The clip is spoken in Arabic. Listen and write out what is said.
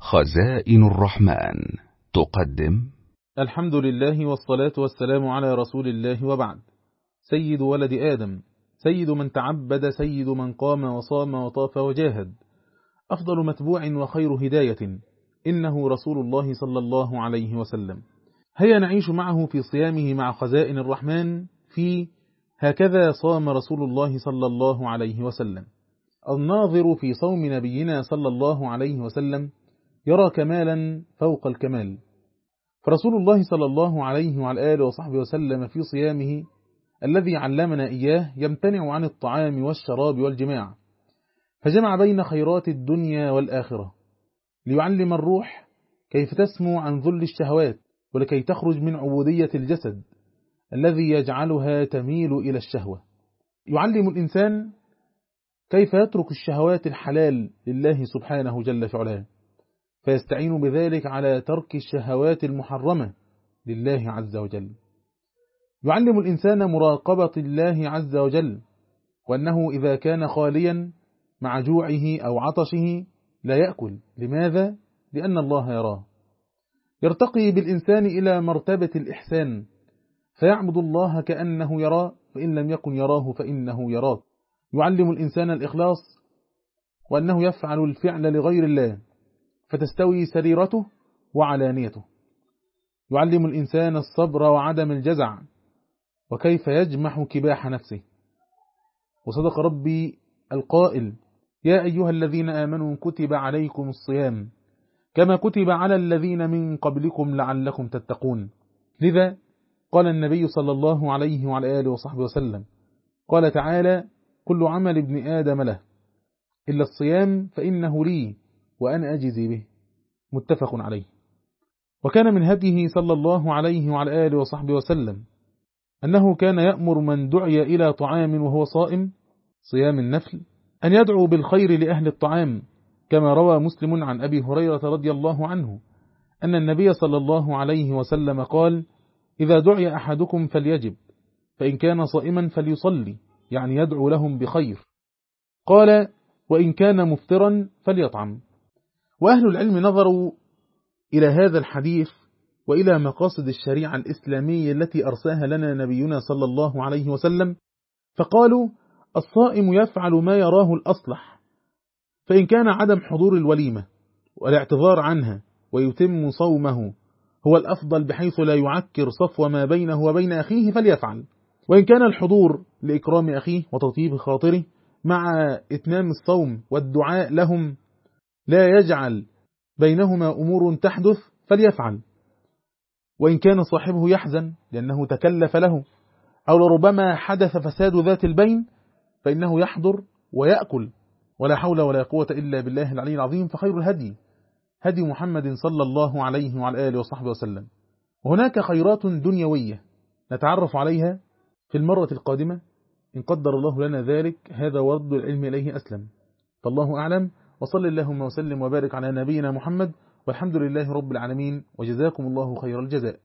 خزائن الرحمن تقدم. الحمد لله والصلاة والسلام على رسول الله، وبعد. سيد ولد آدم، سيد من تعبد، سيد من قام وصام وطاف وجاهد، أفضل متبوع وخير هداية، إنه رسول الله صلى الله عليه وسلم. هيا نعيش معه في صيامه مع خزائن الرحمن في هكذا صام رسول الله صلى الله عليه وسلم. الناظر في صوم نبينا صلى الله عليه وسلم يرى كمالا فوق الكمال، فرسول الله صلى الله عليه وعلى آله وصحبه وسلم في صيامه الذي علمنا إياه يمتنع عن الطعام والشراب والجماع، فجمع بين خيرات الدنيا والآخرة ليعلم الروح كيف تسمو عن ذل الشهوات، ولكي تخرج من عبودية الجسد الذي يجعلها تميل إلى الشهوة. يعلم الإنسان كيف يترك الشهوات الحلال لله سبحانه جل في علاه، فيستعين بذلك على ترك الشهوات المحرمة لله عز وجل. يعلم الإنسان مراقبة الله عز وجل، وأنه إذا كان خاليا مع جوعه أو عطشه لا يأكل. لماذا؟ لأن الله يراه. يرتقي بالإنسان إلى مرتبة الإحسان، فيعبد الله كأنه يراه، فإن لم يكن يراه فإنه يراه. يعلم الإنسان الإخلاص، وأنه يفعل الفعل لغير الله فتستوي سريرته وعلانيته. يعلم الإنسان الصبر وعدم الجزع، وكيف يجمح كباح نفسه. وصدق ربي القائل: يا أيها الذين آمنوا كتب عليكم الصيام كما كتب على الذين من قبلكم لعلكم تتقون. لذا قال النبي صلى الله عليه وعلى آله وصحبه وسلم، قال تعالى: كل عمل ابن آدم له إلا الصيام فإنه لي وأنا أجزي به، متفق عليه. وكان من هديه صلى الله عليه وعلى آله وصحبه وسلم أنه كان يأمر من دعي إلى طعام وهو صائم، صيام النفل، أن يدعو بالخير لأهل الطعام، كما روى مسلم عن أبي هريرة رضي الله عنه أن النبي صلى الله عليه وسلم قال: إذا دعي أحدكم فليجب، فإن كان صائما فليصلي، يعني يدعو لهم بخير. قال: وإن كان مفطرا فليطعم. وأهل العلم نظروا إلى هذا الحديث وإلى مقاصد الشريعة الإسلامية التي أرساها لنا نبينا صلى الله عليه وسلم، فقالوا: الصائم يفعل ما يراه الأصلح، فإن كان عدم حضور الوليمة والاعتذار عنها ويتم صومه هو الأفضل بحيث لا يعكر صفو ما بينه وبين أخيه فليفعل، وإن كان الحضور لإكرام أخيه وتطيب خاطره مع إتمام الصوم والدعاء لهم لا يجعل بينهما أمور تحدث فليفعل، وإن كان صاحبه يحزن لأنه تكلف له أو لربما حدث فساد ذات البين فإنه يحضر ويأكل. ولا حول ولا قوة إلا بالله العلي العظيم. فخير الهدي هدي محمد صلى الله عليه وعلى آله وصحبه وسلم. وهناك خيرات دنيوية نتعرف عليها في المرة القادمة إن قدر الله لنا ذلك. هذا ورد العلم إليه أسلم، فالله أعلم. وصل اللهم وسلم وبارك على نبينا محمد، والحمد لله رب العالمين، وجزاكم الله خير الجزاء.